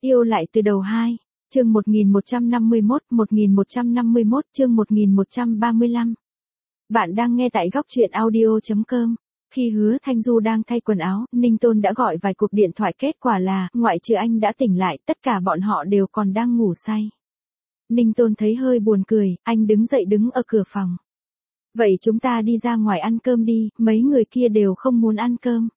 Yêu lại từ đầu 2, chương 1151, chương 1135. Bạn đang nghe tại góc truyện audio.com. Khi Hứa Thanh Du đang thay quần áo, Ninh Tôn đã gọi vài cuộc điện thoại, kết quả là, ngoại trừ anh đã tỉnh lại, tất cả bọn họ đều còn đang ngủ say. Ninh Tôn thấy hơi buồn cười, anh đứng dậy đứng ở cửa phòng. Vậy chúng ta đi ra ngoài ăn cơm đi, mấy người kia đều không muốn ăn cơm.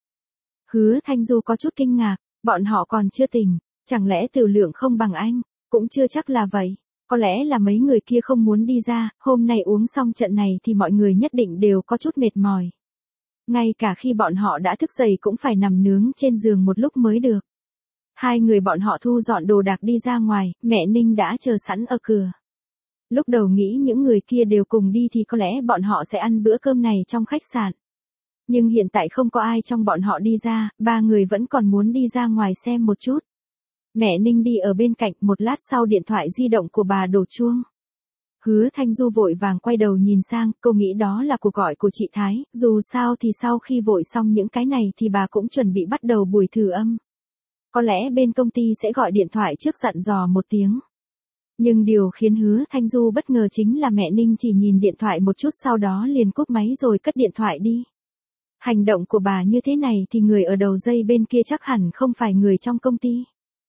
Hứa Thanh Du có chút kinh ngạc, bọn họ còn chưa tỉnh, chẳng lẽ tiểu lượng không bằng anh, cũng chưa chắc là vậy. Có lẽ là mấy người kia không muốn đi ra, hôm nay uống xong trận này thì mọi người nhất định đều có chút mệt mỏi. Ngay cả khi bọn họ đã thức dậy cũng phải nằm nướng trên giường một lúc mới được. Hai người bọn họ thu dọn đồ đạc đi ra ngoài, mẹ Ninh đã chờ sẵn ở cửa. Lúc đầu nghĩ những người kia đều cùng đi thì có lẽ bọn họ sẽ ăn bữa cơm này trong khách sạn. Nhưng hiện tại không có ai trong bọn họ đi ra, ba người vẫn còn muốn đi ra ngoài xem một chút. Mẹ Ninh đi ở bên cạnh, một lát sau điện thoại di động của bà đổ chuông. Hứa Thanh Du vội vàng quay đầu nhìn sang, cô nghĩ đó là cuộc gọi của chị Thái, dù sao thì sau khi vội xong những cái này thì bà cũng chuẩn bị bắt đầu buổi thử âm. Có lẽ bên công ty sẽ gọi điện thoại trước dặn dò một tiếng. Nhưng điều khiến Hứa Thanh Du bất ngờ chính là mẹ Ninh chỉ nhìn điện thoại một chút sau đó liền cúp máy rồi cất điện thoại đi. Hành động của bà như thế này thì người ở đầu dây bên kia chắc hẳn không phải người trong công ty.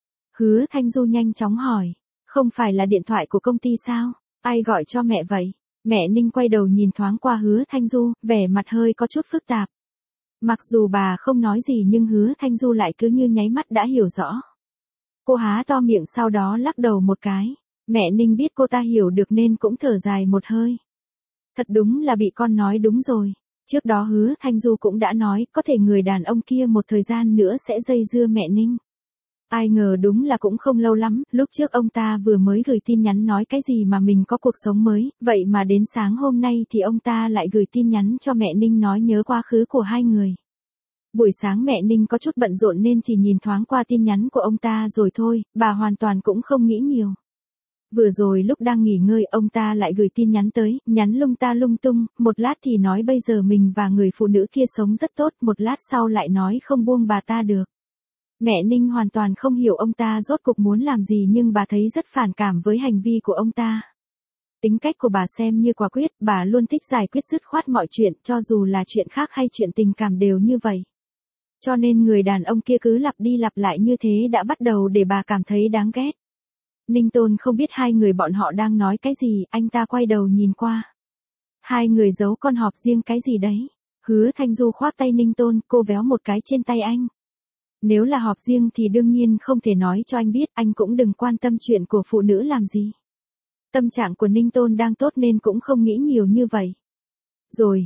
Hứa Thanh Du nhanh chóng hỏi, không phải là điện thoại của công ty sao? Ai gọi cho mẹ vậy? Mẹ Ninh quay đầu nhìn thoáng qua Hứa Thanh Du, vẻ mặt hơi có chút phức tạp. Mặc dù bà không nói gì nhưng Hứa Thanh Du lại cứ như nháy mắt đã hiểu rõ. Cô há to miệng sau đó lắc đầu một cái. Mẹ Ninh biết cô ta hiểu được nên cũng thở dài một hơi. Thật đúng là bị con nói đúng rồi. Trước đó Hứa Thanh Du cũng đã nói có thể người đàn ông kia một thời gian nữa sẽ dây dưa mẹ Ninh. Ai ngờ đúng là cũng không lâu lắm, lúc trước ông ta vừa mới gửi tin nhắn nói cái gì mà mình có cuộc sống mới, vậy mà đến sáng hôm nay thì ông ta lại gửi tin nhắn cho mẹ Ninh nói nhớ quá khứ của hai người. Buổi sáng mẹ Ninh có chút bận rộn nên chỉ nhìn thoáng qua tin nhắn của ông ta rồi thôi, bà hoàn toàn cũng không nghĩ nhiều. Vừa rồi lúc đang nghỉ ngơi ông ta lại gửi tin nhắn tới, nhắn lung ta lung tung, một lát thì nói bây giờ mình và người phụ nữ kia sống rất tốt, một lát sau lại nói không buông bà ta được. Mẹ Ninh hoàn toàn không hiểu ông ta rốt cuộc muốn làm gì nhưng bà thấy rất phản cảm với hành vi của ông ta. Tính cách của bà xem như quả quyết, bà luôn thích giải quyết dứt khoát mọi chuyện, cho dù là chuyện khác hay chuyện tình cảm đều như vậy. Cho nên người đàn ông kia cứ lặp đi lặp lại như thế đã bắt đầu để bà cảm thấy đáng ghét. Ninh Tôn không biết hai người bọn họ đang nói cái gì, anh ta quay đầu nhìn qua. Hai người giấu con họp riêng cái gì đấy? Hứa Thanh Du khoác tay Ninh Tôn, cô véo một cái trên tay anh. Nếu là họp riêng thì đương nhiên không thể nói cho anh biết, anh cũng đừng quan tâm chuyện của phụ nữ làm gì. Tâm trạng của Ninh Tôn đang tốt nên cũng không nghĩ nhiều như vậy. Rồi,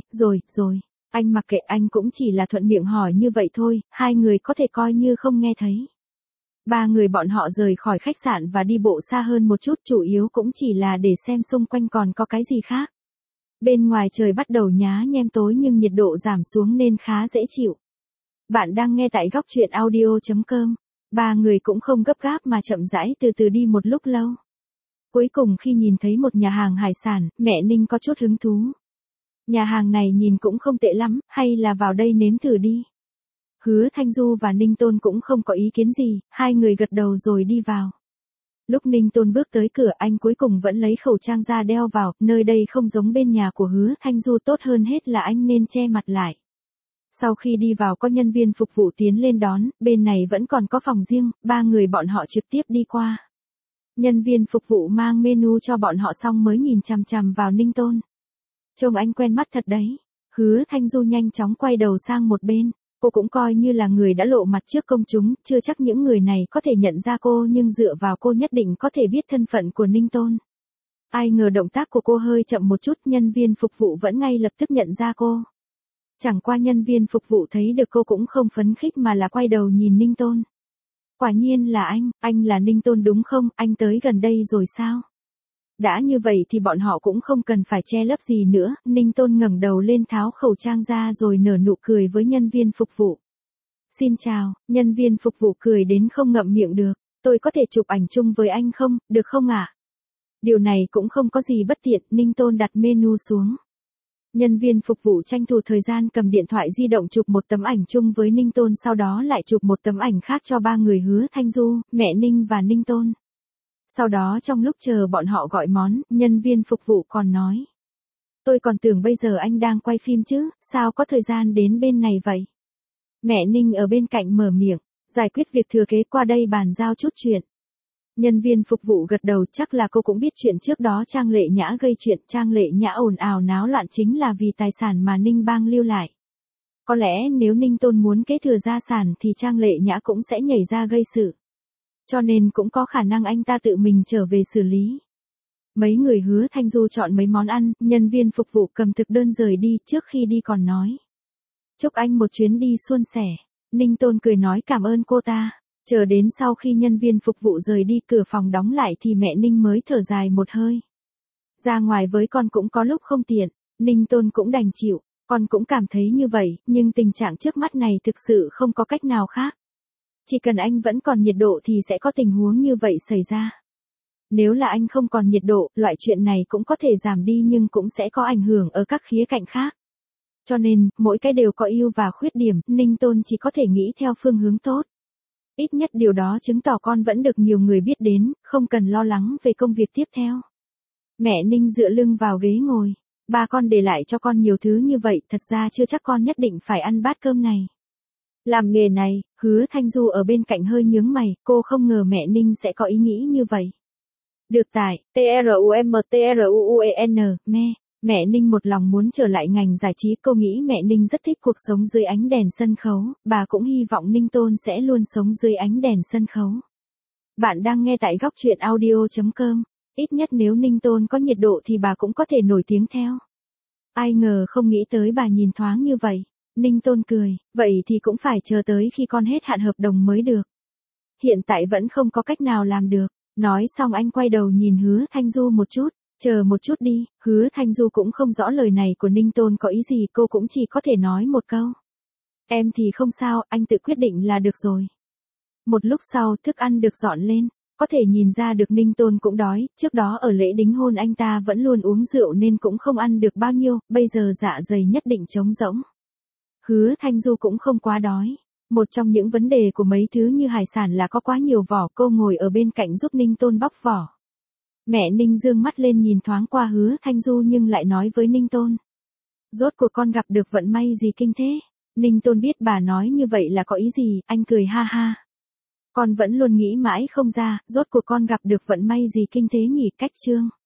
anh mặc kệ, anh cũng chỉ là thuận miệng hỏi như vậy thôi, hai người có thể coi như không nghe thấy. Ba người bọn họ rời khỏi khách sạn và đi bộ xa hơn một chút, chủ yếu cũng chỉ là để xem xung quanh còn có cái gì khác. Bên ngoài trời bắt đầu nhá nhem tối nhưng nhiệt độ giảm xuống nên khá dễ chịu. Bạn đang nghe tại góc truyện audio.com. Ba người cũng không gấp gáp mà chậm rãi từ từ đi một lúc lâu. Cuối cùng khi nhìn thấy một nhà hàng hải sản, mẹ Ninh có chút hứng thú. Nhà hàng này nhìn cũng không tệ lắm, hay là vào đây nếm thử đi. Hứa Thanh Du và Ninh Tôn cũng không có ý kiến gì, hai người gật đầu rồi đi vào. Lúc Ninh Tôn bước tới cửa anh cuối cùng vẫn lấy khẩu trang ra đeo vào, nơi đây không giống bên nhà của Hứa Thanh Du, tốt hơn hết là anh nên che mặt lại. Sau khi đi vào có nhân viên phục vụ tiến lên đón, bên này vẫn còn có phòng riêng, ba người bọn họ trực tiếp đi qua. Nhân viên phục vụ mang menu cho bọn họ xong mới nhìn chằm chằm vào Ninh Tôn. Trông anh quen mắt thật đấy. Hứa Thanh Du nhanh chóng quay đầu sang một bên. Cô cũng coi như là người đã lộ mặt trước công chúng, chưa chắc những người này có thể nhận ra cô nhưng dựa vào cô nhất định có thể biết thân phận của Ninh Tôn. Ai ngờ động tác của cô hơi chậm một chút, nhân viên phục vụ vẫn ngay lập tức nhận ra cô. Chẳng qua nhân viên phục vụ thấy được cô cũng không phấn khích mà là quay đầu nhìn Ninh Tôn. Quả nhiên là anh là Ninh Tôn đúng không, anh tới gần đây rồi sao? Đã như vậy thì bọn họ cũng không cần phải che lấp gì nữa, Ninh Tôn ngẩng đầu lên tháo khẩu trang ra rồi nở nụ cười với nhân viên phục vụ. Xin chào, nhân viên phục vụ cười đến không ngậm miệng được, tôi có thể chụp ảnh chung với anh không, được không ạ? Điều này cũng không có gì bất tiện, Ninh Tôn đặt menu xuống. Nhân viên phục vụ tranh thủ thời gian cầm điện thoại di động chụp một tấm ảnh chung với Ninh Tôn, sau đó lại chụp một tấm ảnh khác cho ba người Hứa Thanh Du, mẹ Ninh và Ninh Tôn. Sau đó trong lúc chờ bọn họ gọi món, nhân viên phục vụ còn nói: tôi còn tưởng bây giờ anh đang quay phim chứ, sao có thời gian đến bên này vậy? Mẹ Ninh ở bên cạnh mở miệng: giải quyết việc thừa kế, qua đây bàn giao chút chuyện. Nhân viên phục vụ gật đầu, chắc là cô cũng biết chuyện trước đó Trang Lệ Nhã gây chuyện. Trang Lệ Nhã ồn ào náo loạn chính là vì tài sản mà Ninh Bang lưu lại. Có lẽ nếu Ninh Tôn muốn kế thừa gia sản thì Trang Lệ Nhã cũng sẽ nhảy ra gây sự. Cho nên cũng có khả năng anh ta tự mình trở về xử lý. Mấy người Hứa Thanh Du chọn mấy món ăn, nhân viên phục vụ cầm thực đơn rời đi, trước khi đi còn nói: chúc anh một chuyến đi suôn sẻ. Ninh Tôn cười nói cảm ơn cô ta. Chờ đến sau khi nhân viên phục vụ rời đi, cửa phòng đóng lại thì mẹ Ninh mới thở dài một hơi. Ra ngoài với con cũng có lúc không tiện, Ninh Tôn cũng đành chịu, con cũng cảm thấy như vậy, nhưng tình trạng trước mắt này thực sự không có cách nào khác. Chỉ cần anh vẫn còn nhiệt độ thì sẽ có tình huống như vậy xảy ra. Nếu là anh không còn nhiệt độ, loại chuyện này cũng có thể giảm đi nhưng cũng sẽ có ảnh hưởng ở các khía cạnh khác. Cho nên, mỗi cái đều có ưu và khuyết điểm, Ninh Tôn chỉ có thể nghĩ theo phương hướng tốt. Ít nhất điều đó chứng tỏ con vẫn được nhiều người biết đến, không cần lo lắng về công việc tiếp theo. Mẹ Ninh dựa lưng vào ghế ngồi. Ba con để lại cho con nhiều thứ như vậy, thật ra chưa chắc con nhất định phải ăn bát cơm này. Làm nghề này, Hứa Thanh Du ở bên cạnh hơi nhướng mày, cô không ngờ mẹ Ninh sẽ có ý nghĩ như vậy. Được tại, TRUMTRUUEN, mẹ Ninh một lòng muốn trở lại ngành giải trí, cô nghĩ mẹ Ninh rất thích cuộc sống dưới ánh đèn sân khấu, bà cũng hy vọng Ninh Tôn sẽ luôn sống dưới ánh đèn sân khấu. Bạn đang nghe tại góc truyện audio.com, ít nhất nếu Ninh Tôn có nhiệt độ thì bà cũng có thể nổi tiếng theo. Ai ngờ không nghĩ tới bà nhìn thoáng như vậy. Ninh Tôn cười, vậy thì cũng phải chờ tới khi con hết hạn hợp đồng mới được. Hiện tại vẫn không có cách nào làm được. Nói xong anh quay đầu nhìn Hứa Thanh Du một chút. Chờ một chút đi, Hứa Thanh Du cũng không rõ lời này của Ninh Tôn có ý gì, cô cũng chỉ có thể nói một câu: em thì không sao, anh tự quyết định là được rồi. Một lúc sau, thức ăn được dọn lên, có thể nhìn ra được Ninh Tôn cũng đói, trước đó ở lễ đính hôn anh ta vẫn luôn uống rượu nên cũng không ăn được bao nhiêu, bây giờ dạ dày nhất định trống rỗng. Hứa Thanh Du cũng không quá đói. Một trong những vấn đề của mấy thứ như hải sản là có quá nhiều vỏ, cô ngồi ở bên cạnh giúp Ninh Tôn bóc vỏ. Mẹ Ninh dương mắt lên nhìn thoáng qua Hứa Thanh Du nhưng lại nói với Ninh Tôn: rốt cuộc con gặp được vận may gì kinh thế? Ninh Tôn biết bà nói như vậy là có ý gì, anh cười ha ha. Con vẫn luôn nghĩ mãi không ra, rốt cuộc con gặp được vận may gì kinh thế nhỉ? Cách chương